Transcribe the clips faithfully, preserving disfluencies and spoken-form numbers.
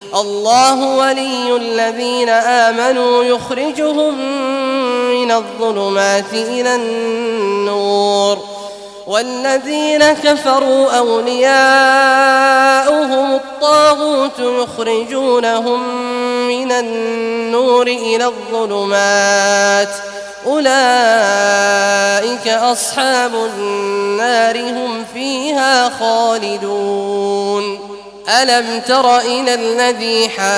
الله ولي الذين آمنوا يخرجهم من الظلمات إلى النور والذين كفروا أولياؤهم الطاغوت يخرجونهم من النور إلى الظلمات أولئك أصحاب النار هم فيها خالدون. ألم تر إلى الذي حاج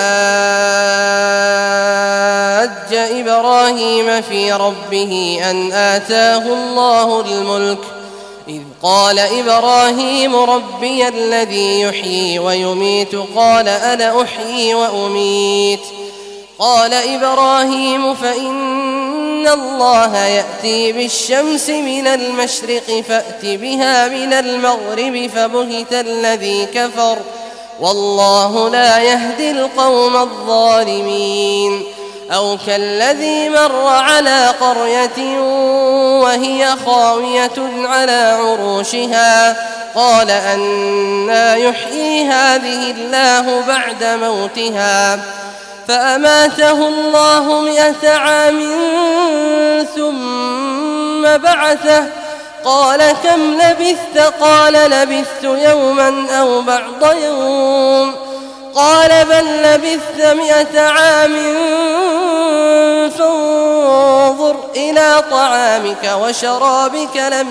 إبراهيم في ربه أن آتاه الله الملك إذ قال إبراهيم ربي الذي يحيي ويميت قال أنا أحيي وأميت قال إبراهيم فإن الله يأتي بالشمس من المشرق فأت بها من المغرب فبهت الذي كفر والله لا يهدي القوم الظالمين. أو كالذي مر على قرية وهي خاوية على عروشها قال أنى يحيي هذه الله بعد موتها فأماته الله مئة عام ثم بعثه قال كم لبثت قال لبثت يوما أو بعض يوم قال بل لبثت مئة عام فانظر إلى طعامك وشرابك لم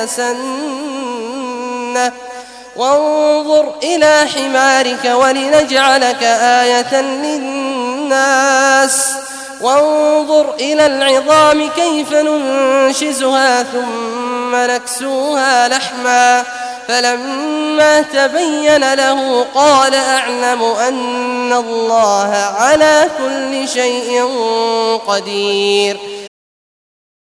يتسنه وانظر إلى حمارك ولنجعلك آية للناس وانظر إلى العظام كيف ننشزها ثم نكسوها لحما فلما تبين له قال أعلم أن الله على كل شيء قدير.